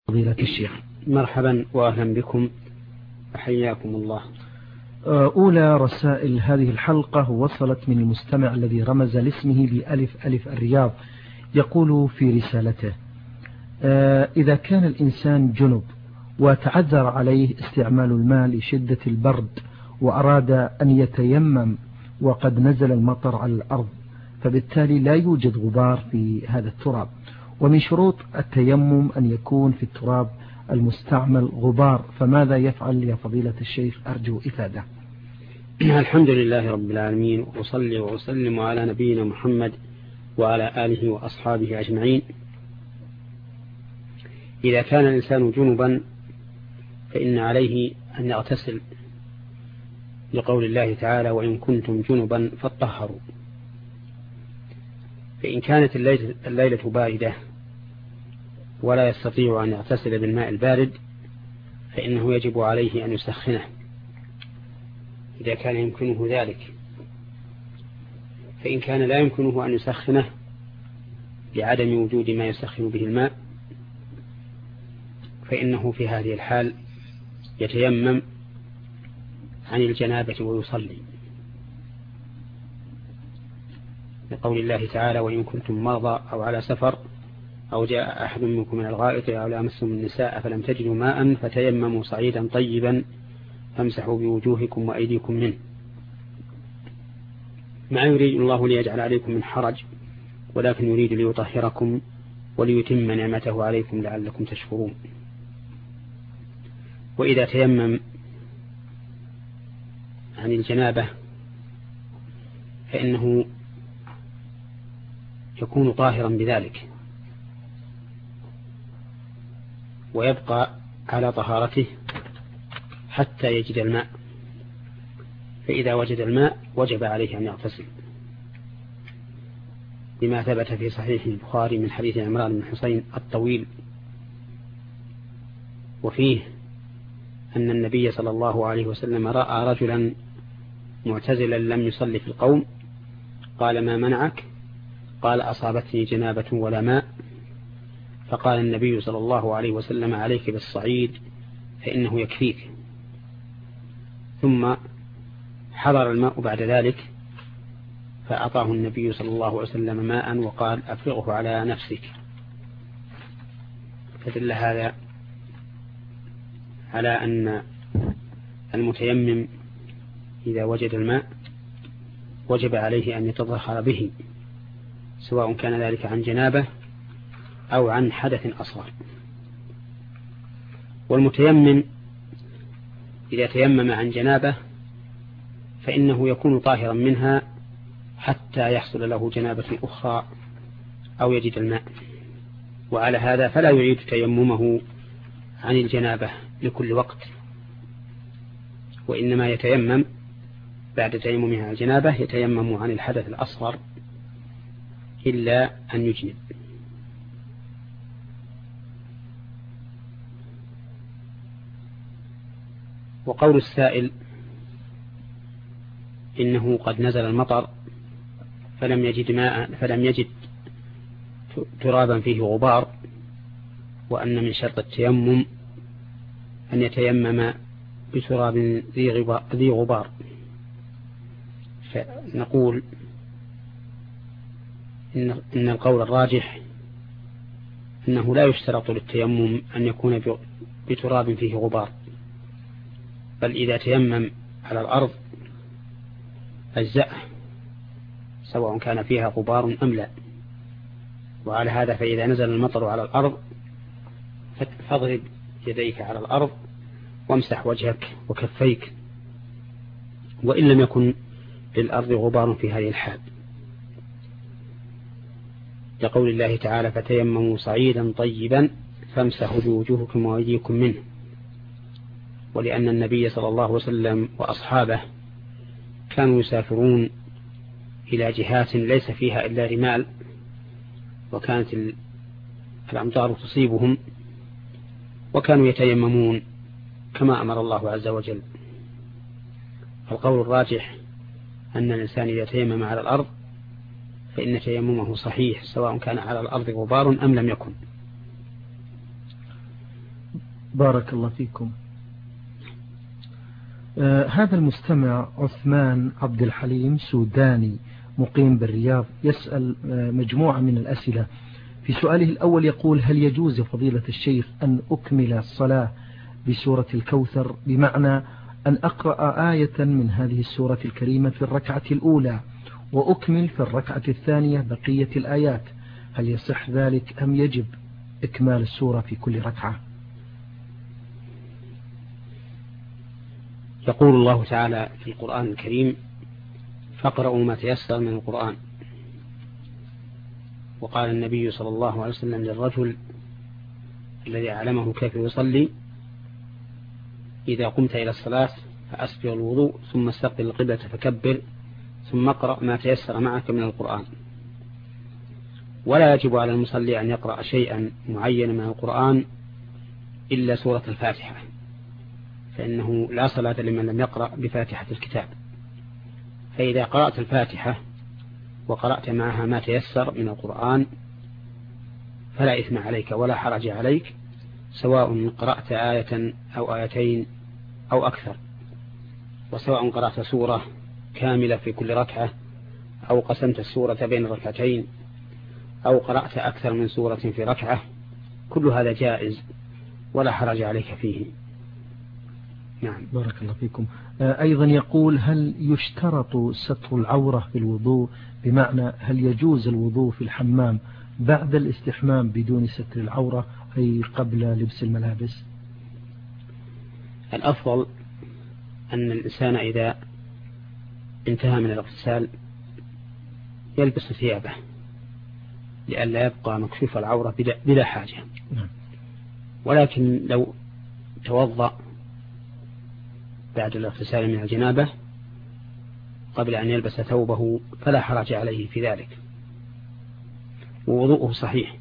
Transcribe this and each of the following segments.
فضيلة الشيخ. مرحبا وأهلا بكم، حياكم الله. أولى رسائل هذه الحلقة وصلت من المستمع الذي رمز لاسمه بألف ألف الرياض. يقول في رسالته: إذا كان الإنسان جنب وتعذر عليه استعمال الماء لشدة البرد وأراد أن يتيمم وقد نزل المطر على الأرض، فبالتالي لا يوجد غبار في هذا التراب، ومن شروط التيمم أن يكون في التراب المستعمل غبار، فماذا يفعل يا فضيلة الشيخ؟ أرجو إفادة. الحمد لله رب العالمين، وصلي وسلم على نبينا محمد وعلى آله وأصحابه أجمعين. إذا كان الإنسان جنبا فإن عليه أن يغتسل، لقول الله تعالى: وإن كنتم جنبا فاطهروا. فإن كانت الليلة باردة ولا يستطيع أن يغتسل بالماء البارد فإنه يجب عليه أن يسخنه إذا كان يمكنه ذلك. فإن كان لا يمكنه أن يسخنه لعدم وجود ما يسخن به الماء فإنه في هذه الحال يتيمم عن الجنابة ويصلي، لقول الله تعالى: وإن كنتم مرضى أو على سفر أو جاء أحد منكم من الغائط أو لامستم النساء فلم تجدوا ماء فتيمموا صعيدا طيبا فامسحوا بوجوهكم وأيديكم منه، ما يريد الله ليجعل عليكم من حرج ولكن يريد ليطهركم وليتم نعمته عليكم لعلكم تشكرون. وإذا تيمم عن الجنابة فإنه يكون طاهرا بذلك ويبقى على طهارته حتى يجد الماء، فإذا وجد الماء وجب عليه أن يغتسل، لما ثبت في صحيح البخاري من حديث عمران بن حسين الطويل، وفيه أن النبي صلى الله عليه وسلم رأى رجلا معتزلا لم يصلي في القوم، قال: ما منعك؟ قال: أصابتني جنابة ولا ماء. فقال النبي صلى الله عليه وسلم: عليك بالصعيد فإنه يكفيك. ثم حضر الماء بعد ذلك فأعطاه النبي صلى الله عليه وسلم ماء وقال: أفرغه على نفسك. فدل هذا على أن المتيمم إذا وجد الماء وجب عليه أن يتطهر به، سواء كان ذلك عن جنابة أو عن حدث أصغر. والمتيمم إذا تيمم عن جنابة فإنه يكون طاهرا منها حتى يحصل له جنابة أخرى أو يجد الماء، وعلى هذا فلا يعيد تيممه عن الجنابة لكل وقت، وإنما يتيمم بعد تيممه عن الجنابة يتيمم عن الحدث الأصغر إلا أن يجنب. وقول السائل إنه قد نزل المطر فلم يجد ترابا فيه غبار، وأن من شرط التيمم أن يتيمم بتراب ذي غبار، فنقول إن القول الراجح أنه لا يشترط للتيمم أن يكون بتراب فيه غبار، بل إذا تيمم على الأرض أجزأه سواء كان فيها غبار أم لا. وعلى هذا فإذا نزل المطر على الأرض فاضرب يديك على الأرض وامسح وجهك وكفيك، وإن لم يكن للأرض غبار في هذه الحال، لقول الله تعالى: فتيمموا صعيدا طيبا فامسحوا بوجوهكم وأيديكم منه. ولأن النبي صلى الله عليه وسلم وأصحابه كانوا يسافرون إلى جهات ليس فيها إلا رمال، وكانت الأمطار تصيبهم، وكانوا يتيممون كما أمر الله عز وجل. فالقول الراجح أن الإنسان إذا تيمم على الأرض فإن تيممه صحيح سواء كان على الأرض غبار أم لم يكن. بارك الله فيكم. هذا المستمع عثمان عبد الحليم سوداني مقيم بالرياض يسأل مجموعة من الأسئلة. في سؤاله الأول يقول: هل يجوز فضيلة الشيخ أن أكمل الصلاة بسورة الكوثر، بمعنى أن أقرأ آية من هذه السورة الكريمة في الركعة الأولى وأكمل في الركعة الثانية بقية الآيات؟ هل يصح ذلك أم يجب إكمال السورة في كل ركعة؟ يقول الله تعالى في القرآن الكريم: فاقرأوا ما تيسر من القرآن. وقال النبي صلى الله عليه وسلم للرجل الذي أعلمه كيف يصلي: إذا قمت إلى الصلاة فأسبغ الوضوء ثم استقبل القبلة فكبر ثم اقرأ ما تيسر معك من القرآن. ولا يجب على المصلي أن يقرأ شيئا معينا من القرآن إلا سورة الفاتحة، فإنه لا صلاة لمن لم يقرأ بفاتحة الكتاب. فإذا قرأت الفاتحة وقرأت معها ما تيسر من القرآن فلا إثم عليك ولا حرج عليك، سواء قرأت آية أو آيتين أو أكثر، وسواء قرأت سورة كاملة في كل ركعة أو قسمت السورة بين الركعتين أو قرأت أكثر من سورة في ركعة، كل هذا جائز ولا حرج عليك فيه. نعم. بارك الله فيكم. أيضا يقول: هل يشترط ستر العورة في الوضوء، بمعنى هل يجوز الوضوء في الحمام بعد الاستحمام بدون ستر العورة، أي قبل لبس الملابس؟ الأفضل أن الإنسان إذا انتهى من الاغتسال يلبس ثيابه لئلا يبقى مكشوف العورة بلا حاجة. ولكن لو توضأ بعد الاغتسال من الجنابة قبل أن يلبس ثوبه فلا حرج عليه في ذلك، ووضوءه صحيح.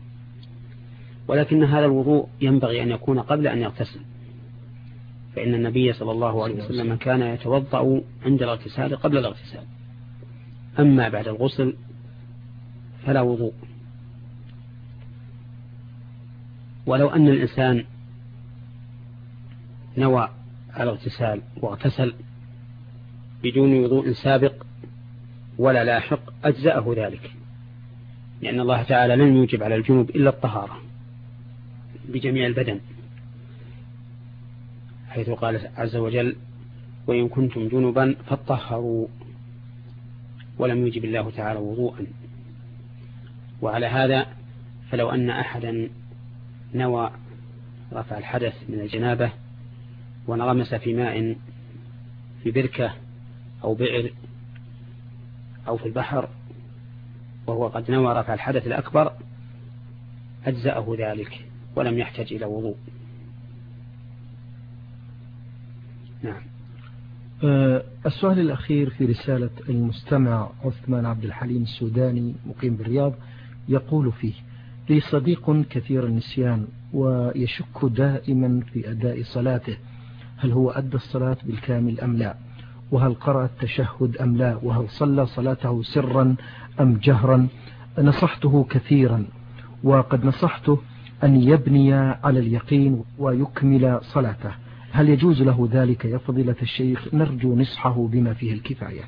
ولكن هذا الوضوء ينبغي أن يكون قبل أن يغتسل، فإن النبي صلى الله عليه وسلم كان يتوضأ عند الاغتسال قبل الاغتسال، أما بعد الغسل فلا وضوء. ولو أن الإنسان نوى الاغتسال واغتسل بدون وضوء سابق ولا لاحق أجزأه ذلك، لأن الله تعالى لم يوجب على الجنوب إلا الطهارة بجميع البدن، حيث قال عز وجل: وإن كنتم جنبا فاطهروا، ولم يوجب الله تعالى وضوءا. وعلى هذا فلو أن أحدا نوى رفع الحدث من الجنابة ونغمس في ماء في بركة أو بئر أو في البحر وهو قد نوى رفع الحدث الأكبر أجزأه ذلك ولم يحتاج إلى وضوء. نعم. السؤال الأخير في رسالة المستمع عثمان عبد الحليم السوداني مقيم بالرياض يقول فيه: لي صديق كثير النسيان ويشك دائما في أداء صلاته، هل هو أدى الصلاة بالكامل أم لا؟ وهل قرأ التشهد أم لا؟ وهل صلى صلاته سرا أم جهرا؟ نصحته كثيرا، وقد نصحته أن يبني على اليقين ويكمل صلاته، هل يجوز له ذلك يا فضيلة الشيخ؟ نرجو نصحه بما فيه الكفاية.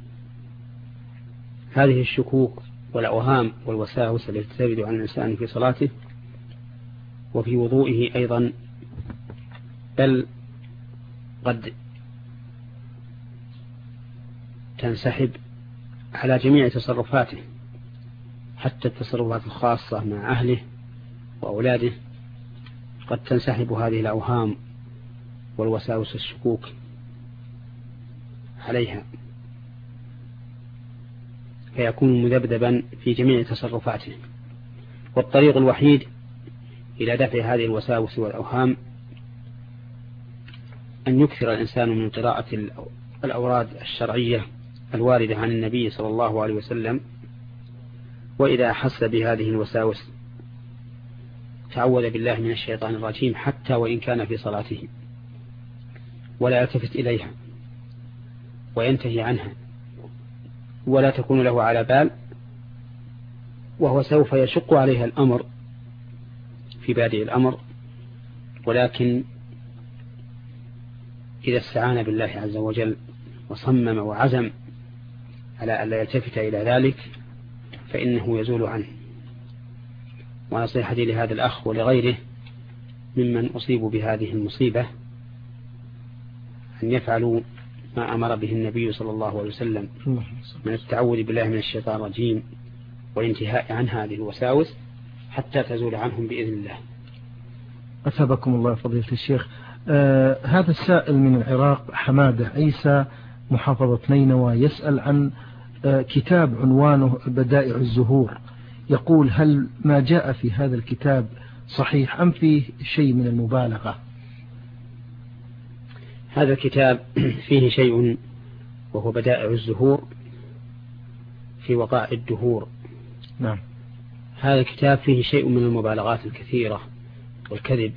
هذه الشكوك والأوهام والوساوس التي ترد عن الإنسان في صلاته وفي وضوئه أيضا، بل قد تنسحب على جميع تصرفاته، حتى التصرفات الخاصة مع أهله وأولاده قد تنسحب هذه الأوهام والوساوس الشكوك عليها، فيكون مذبذبا في جميع تصرفاته. والطريق الوحيد إلى دفع هذه الوساوس والأوهام أن يكثر الإنسان من قراءة الأوراد الشرعية الواردة عن النبي صلى الله عليه وسلم، وإذا أحس بهذه الوساوس تعوذ بالله من الشيطان الرجيم حتى وإن كان في صلاته، ولا يلتفت إليها وينتهي عنها ولا تكون له على بال، وهو سوف يشق عليها الأمر في بادئ الأمر ولكن إذا استعان بالله عز وجل وصمم وعزم على أن لا يلتفت إلى ذلك فإنه يزول عنه. ونصيحتي لهذا الأخ ولغيره ممن أصيبوا بهذه المصيبة أن يفعلوا ما أمر به النبي صلى الله عليه وسلم من التعوذ بالله من الشيطان الرجيم والانتهاء عن هذه الوساوس حتى تزول عنهم بإذن الله. أثابكم الله فضيلة الشيخ. هذا السائل من العراق حمادة عيسى محافظة نينوى يسأل عن كتاب عنوانه بدائع الزهور، يقول هل ما جاء في هذا الكتاب صحيح أم فيه شيء من المبالغة؟ هذا الكتاب فيه شيء وهو بدائع الزهور في وقائع الدهور. نعم. هذا الكتاب فيه شيء من المبالغات الكثيرة والكذب،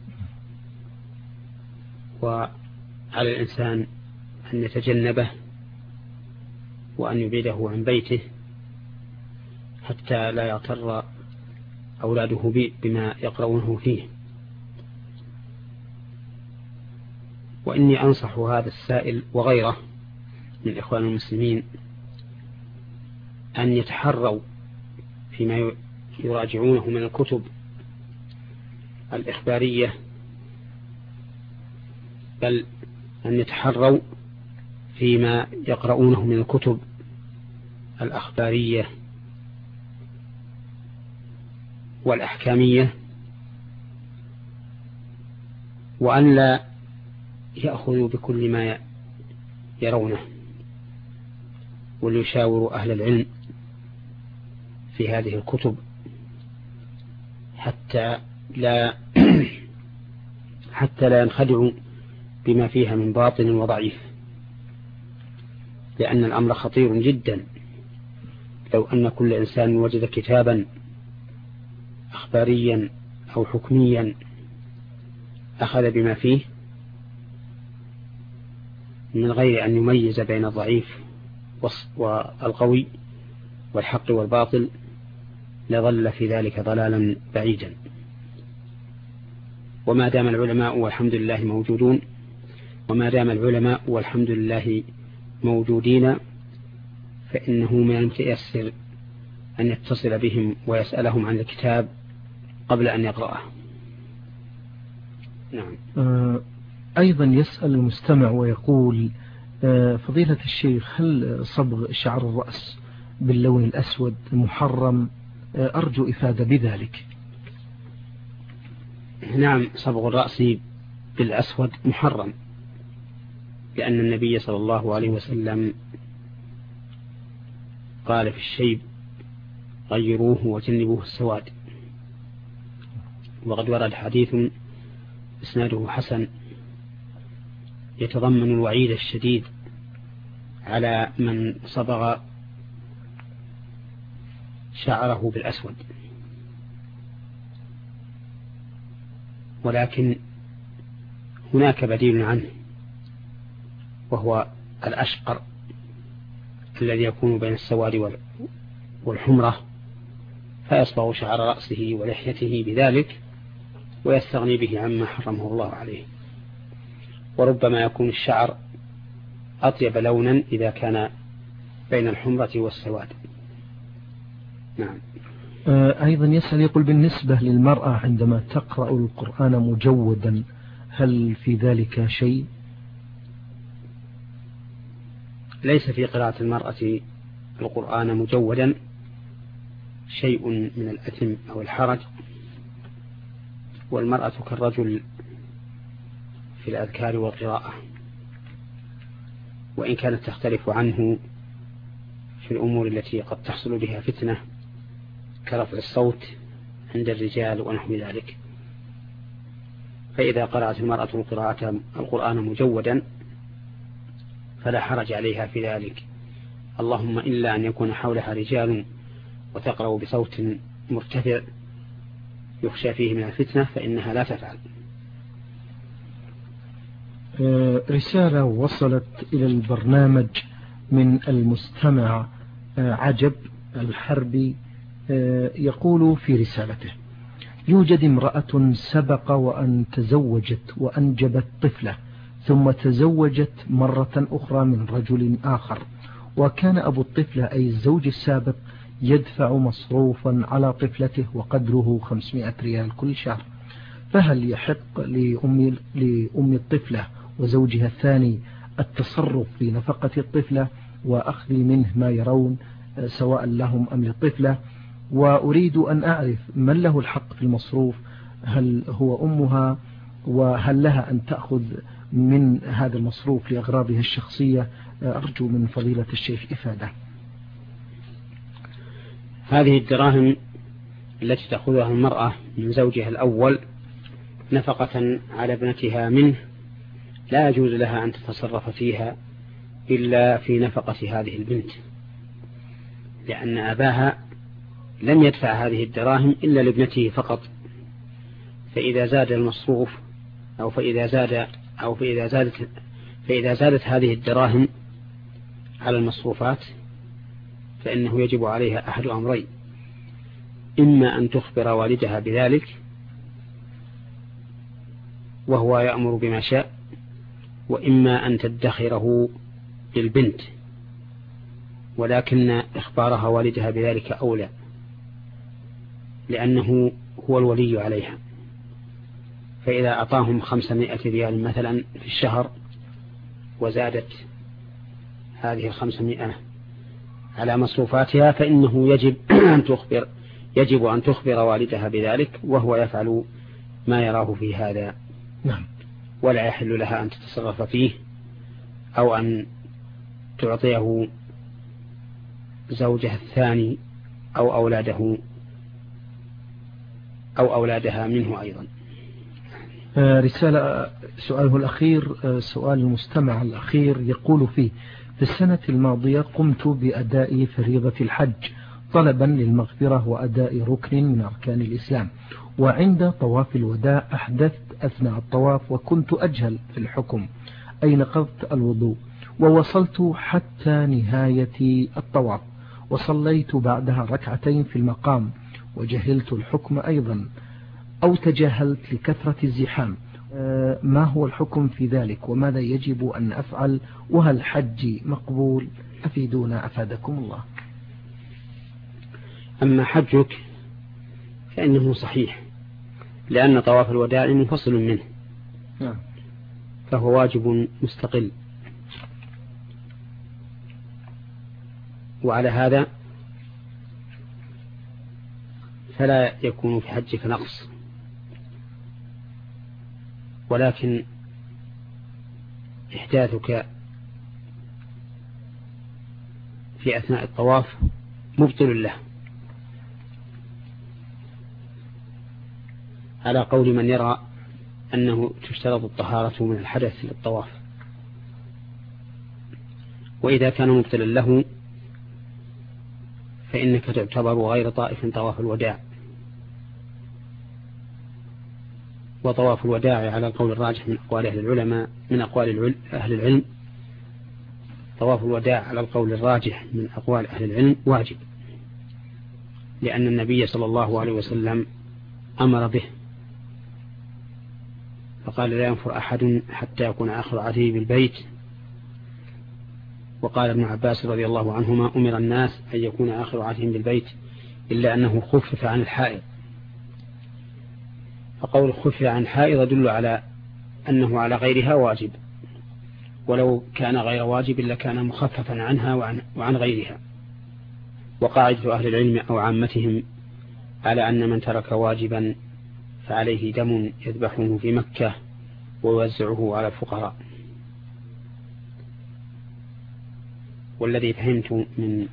وعلى الإنسان أن يتجنبه وأن يبعده عن بيته حتى لا يغتر أولاده بما يقرؤونه فيه. وإني أنصح هذا السائل وغيره من إخوان المسلمين أن يتحروا فيما يراجعونه من الكتب الإخبارية، بل أن يتحروا فيما يقرؤونه من الكتب الأخبارية والأحكامية، وأن لا يأخذوا بكل ما يرونه، وليشاوروا أهل العلم في هذه الكتب حتى لا ينخدعوا بما فيها من باطل وضعيف، لأن الأمر خطير جدا. لو أن كل إنسان وجد كتابا أخباريا أو حكميا أخذ بما فيه من غير أن يميز بين الضعيف والقوي والحق والباطل لظل في ذلك ضلالا بعيدا. وما دام العلماء والحمد لله موجودون، وما دام العلماء والحمد لله موجودين، فإنه من المتيسر أن يتصل بهم ويسألهم عن الكتاب قبل أن يقرأه. نعم. أيضا يسأل المستمع ويقول فضيلة الشيخ هل صبغ شعر الرأس باللون الأسود محرم؟ أرجو إفادة بذلك. نعم، صبغ الرأس بالأسود محرم، لأن النبي صلى الله عليه وسلم قال في الشيب غيروه وجنبوه السواد. وقد ورد حديث إسناده حسن يتضمن الوعيد الشديد على من صبغ شعره بالأسود. ولكن هناك بديل عنه، وهو الأشقر الذي يكون بين السواد والحمرة، فيصبغ شعر رأسه ولحيته بذلك ويستغني به عما حرمه الله عليه. وربما يكون الشعر أطيب لونا إذا كان بين الحمرة والسواد. نعم. أيضا يسأل يقول بالنسبة للمرأة عندما تقرأ القرآن مجودا هل في ذلك شيء؟ ليس في قراءة المرأة القرآن مجودا شيء من الأثم أو الحرج، والمرأة كالرجل في الأذكار والقراءة، وإن كانت تختلف عنه في الأمور التي قد تحصل بها فتنة كرفع الصوت عند الرجال ونحو ذلك. فإذا قرأت المرأة القرآن مجودا فلا حرج عليها في ذلك، اللهم إلا أن يكون حولها رجال وتقرأ بصوت مرتفع يخشى فيه من الفتنة فإنها لا تفعل. رسالة وصلت إلى البرنامج من المستمع عجب الحربي، يقول في رسالته: يوجد امرأة سبق وأن تزوجت وأنجبت طفلة، ثم تزوجت مرة أخرى من رجل آخر، وكان أبو الطفلة أي الزوج السابق يدفع مصروفا على طفلته وقدره 500 ريال كل شهر، فهل يحق لأم الطفلة وزوجها الثاني التصرف في نفقة الطفلة وأخذ منه ما يرون سواء لهم أم للطفلة؟ وأريد أن أعرف من له الحق في المصروف، هل هو أمها، وهل لها أن تأخذ من هذا المصروف لأغراضها الشخصية؟ أرجو من فضيلة الشيخ إفادة. هذه الدراهم التي تأخذها المرأة من زوجها الأول نفقة على ابنتها منه لا يجوز لها أن تتصرف فيها إلا في نفقة هذه البنت، لأن أباها لم يدفع هذه الدراهم إلا لابنته فقط، فإذا زاد المصروف فإذا زادت هذه الدراهم على المصروفات فإنه يجب عليها أحد أمرين: إما أن تخبر والدها بذلك وهو يأمر بما شاء، وإما أن تدخره للبنت، ولكن إخبارها والدها بذلك أولى، لأنه هو الولي عليها. فإذا أعطاهم 500 ريال مثلا في الشهر وزادت هذه 500 على مصروفاتها فإنه يجب أن تخبر والدها بذلك، وهو يفعل ما يراه في هذا. نعم. ولا يحل لها أن تتصرف فيه أو أن تعطيه زوجها الثاني أو أولادها منه أيضا. رسالة سؤاله الأخير، سؤال المستمع الأخير يقول فيه: في السنة الماضية قمت بأداء فريضة الحج طلبا للمغفرة وأداء ركن من أركان الإسلام، وعند طواف الوداع أحدثت أثناء الطواف وكنت أجهل في الحكم أي نقضت الوضوء، ووصلت حتى نهاية الطواف وصليت بعدها ركعتين في المقام وجهلت الحكم أيضا أو تجاهلت لكثرة الزحام، ما هو الحكم في ذلك وماذا يجب أن أفعل؟ وهل حجي مقبول؟ أفيدونا أفادكم الله. أما حجك فإنه صحيح، لأن طواف الوداع منفصل منه فهو واجب مستقل، وعلى هذا فلا يكون في حجك نقص، ولكن إحداثك في أثناء الطواف مبطل له، على قول من يرى أنه تشترط الطهارة من الحدث للطواف. وإذا كان مبطلا له فإنك تعتبر غير طائف طواف الوداع. وطواف الوداع على القول الراجح من أقوال أهل العلم طواف الوداع على القول الراجح من أقوال أهل العلم واجب، لأن النبي صلى الله عليه وسلم أمر به فقال: لا ينفر أحد حتى يكون آخر عهده بالبيت. وقال ابن عباس رضي الله عنهما: أمر الناس أن يكون آخر عهدهم بالبيت إلا أنه خفف عن الحائض. فقول خفف عن الحائض يدل على أنه على غيرها واجب، ولو كان غير واجب لكان مخففا عنها وعن غيرها. وقاعدة أهل العلم أو عامتهم على أن من ترك واجبا فعليه دم يذبحه في مكة ويوزعه على الفقراء. والذي فهمت من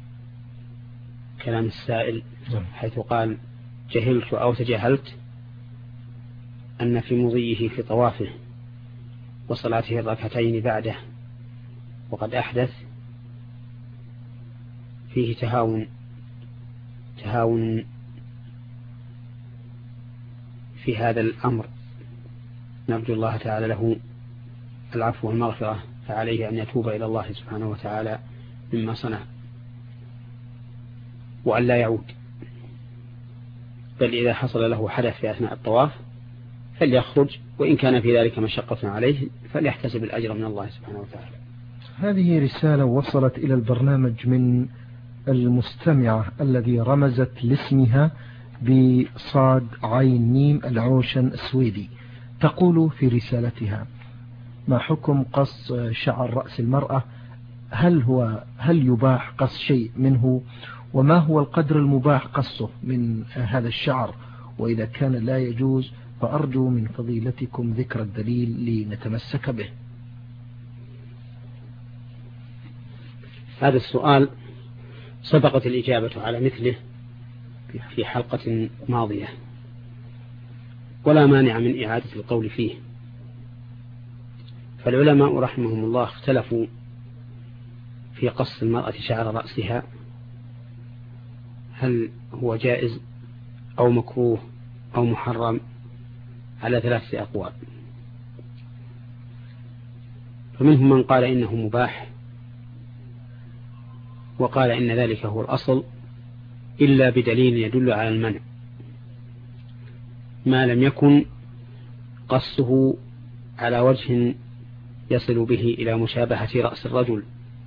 كلام السائل حيث قال جهلت أو تجاهلت أن في مضيه في طوافه وصلاته الركعتين بعده وقد أحدث فيه تهاون في هذا الأمر، نرجو الله تعالى له العفو والمغفرة، فعليه أن يتوب إلى الله سبحانه وتعالى مما صنع وأن لا يعود، بل إذا حصل له حدث في أثناء الطواف فليخرج، وإن كان في ذلك مشقة عليه فليحتسب الأجر من الله سبحانه وتعالى. هذه رسالة وصلت إلى البرنامج من المستمعة الذي رمزت لاسمها بصاد عين ميم العوشن السويدي. تقول في رسالتها: ما حكم قص شعر رأس المرأة؟ هل يباح قص شيء منه؟ وما هو القدر المباح قصه من هذا الشعر؟ وإذا كان لا يجوز فأرجو من فضيلتكم ذكر الدليل لنتمسك به. هذا السؤال سبقت الإجابة على مثله في حلقة ماضية، ولا مانع من إعادة القول فيه. فالعلماء رحمهم الله اختلفوا في قص المرأة شعر رأسها، هل هو جائز أو مكروه أو محرم، على 3 أقوال. فمنهم من قال إنه مباح، وقال إن ذلك هو الأصل إلا بدليل يدل على المنع، ما لم يكن قصه على وجه يصل به إلى مشابهة رأس الرجل،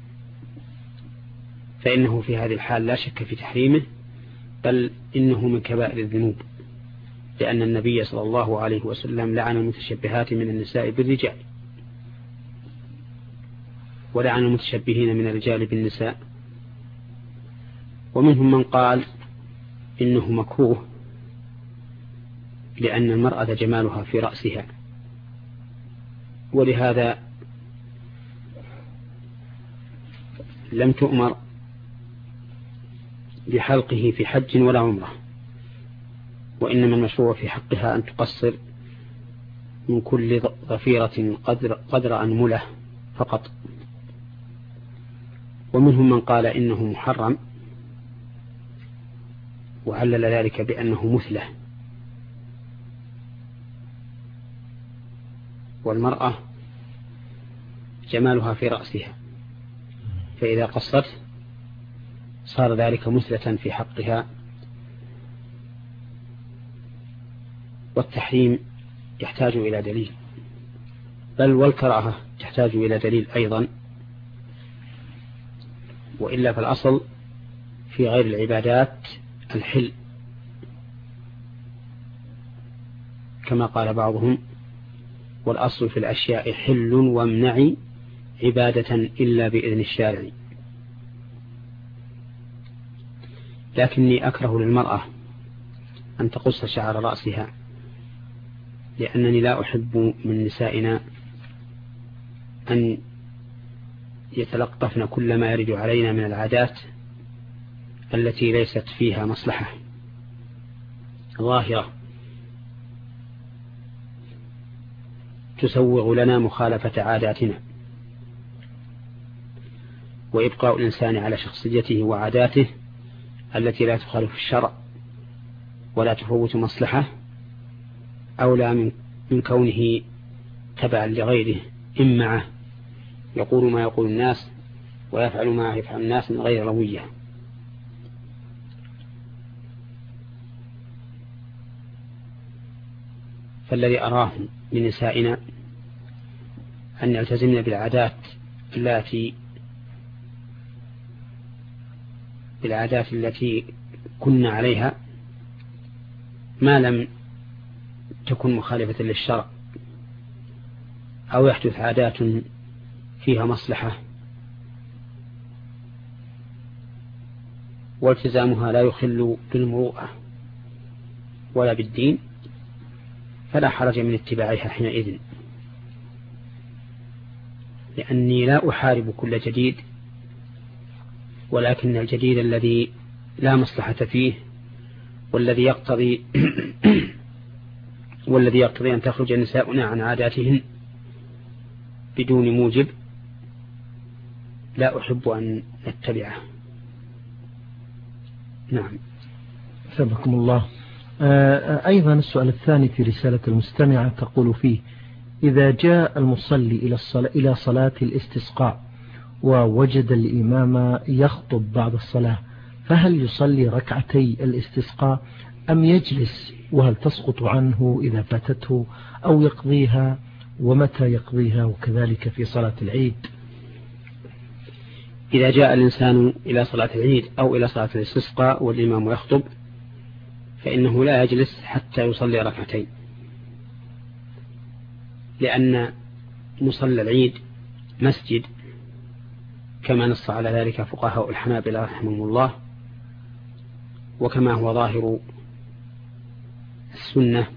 فإنه في هذه الحال لا شك في تحريمه، بل إنه من كبائر الذنوب، لأن النبي صلى الله عليه وسلم لعن المتشبهات من النساء بالرجال، ولعن المتشبهين من الرجال بالنساء. ومنهم من قال إنه مكروه، لأن المرأة جمالها في رأسها، ولهذا لم تؤمر بحلقه في حج ولا عمره، وإنما المشروع في حقها أن تقصر من كل ظفيرة قدر أنملة فقط. ومنهم من قال إنه محرم، وعلل ذلك بأنه مثلة، والمرأة جمالها في رأسها، فإذا قصت صار ذلك مثلة في حقها. والتحريم يحتاج إلى دليل، بل والكراهة تحتاج إلى دليل أيضا، وإلا فالأصل في غير العبادات الحل، كما قال بعضهم: والأصل في الأشياء حل وامنع عبادة إلا بإذن الشارع. لكني أكره للمرأة أن تقص شعر رأسها، لأنني لا أحب من نسائنا أن يتلقفن كل ما يرد علينا من العادات التي ليست فيها مصلحة ظاهرة تسوغ لنا مخالفة عاداتنا. وإبقاء الإنسان على شخصيته وعاداته التي لا تخالف الشرع ولا تفوت مصلحة أولى من كونه تبعا لغيره إمعة يقول ما يقول الناس ويفعل ما يفعل الناس من غير روية. فالذي أراه من نسائنا أن يلتزمن بالعادات التي كنا عليها ما لم تكن مخالفة للشرع أو يحدث عادات فيها مصلحة، والتزامها لا يخل بالمروءة ولا بالدين، فلا حرج من اتباعها حينئذ، لأني لا أحارب كل جديد، ولكن الجديد الذي لا مصلحة فيه والذي يقتضي أن تخرج نساؤنا عن عاداتهن بدون موجب لا أحب أن نتبعه. نعم. سبحكم الله. أيضا السؤال الثاني في رسالة المستمعة تقول فيه: إذا جاء المصلي إلى صلاة الاستسقاء ووجد الإمام يخطب بعد الصلاة، فهل يصلي ركعتي الاستسقاء أم يجلس؟ وهل تسقط عنه إذا فاتته أو يقضيها، ومتى يقضيها؟ وكذلك في صلاة العيد. إذا جاء الإنسان إلى صلاة العيد أو إلى صلاة الاستسقاء والإمام يخطب فإنه لا يجلس حتى يصلي ركعتين، لأن مصلى العيد مسجد كما نص على ذلك فقهاء الحنابلة رحمهم الله، وكما هو ظاهر السنة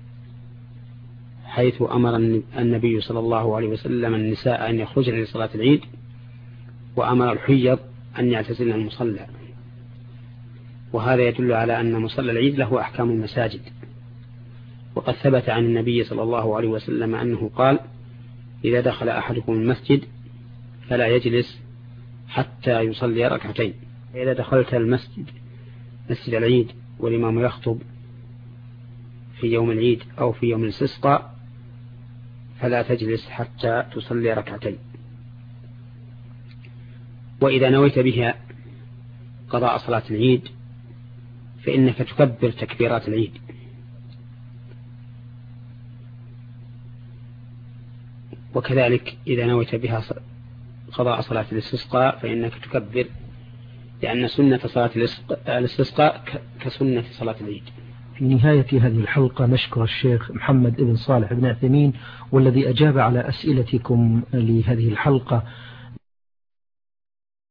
حيث أمر النبي صلى الله عليه وسلم النساء أن يخرجن لصلاة العيد، وأمر الحيض أن يعتزلن المصلى. وهذا يدل على أن مصلى العيد له أحكام المساجد. وقد ثبت عن النبي صلى الله عليه وسلم أنه قال: إذا دخل أحدكم المسجد فلا يجلس حتى يصلي ركعتين. إذا دخلت المسجد مسجد العيد والإمام يخطب في يوم العيد أو في يوم الاستسقاء فلا تجلس حتى تصلي ركعتين. وإذا نويت بها قضاء صلاة العيد فإنك تكبر تكبيرات العيد، وكذلك إذا نويت بها قضاء صلاة الاستسقاء فإنك تكبر، لأن سنة صلاة الاستسقاء كسنة صلاة العيد. في نهاية هذه الحلقة نشكر الشيخ محمد بن صالح بن عثيمين والذي أجاب على أسئلتكم لهذه الحلقة.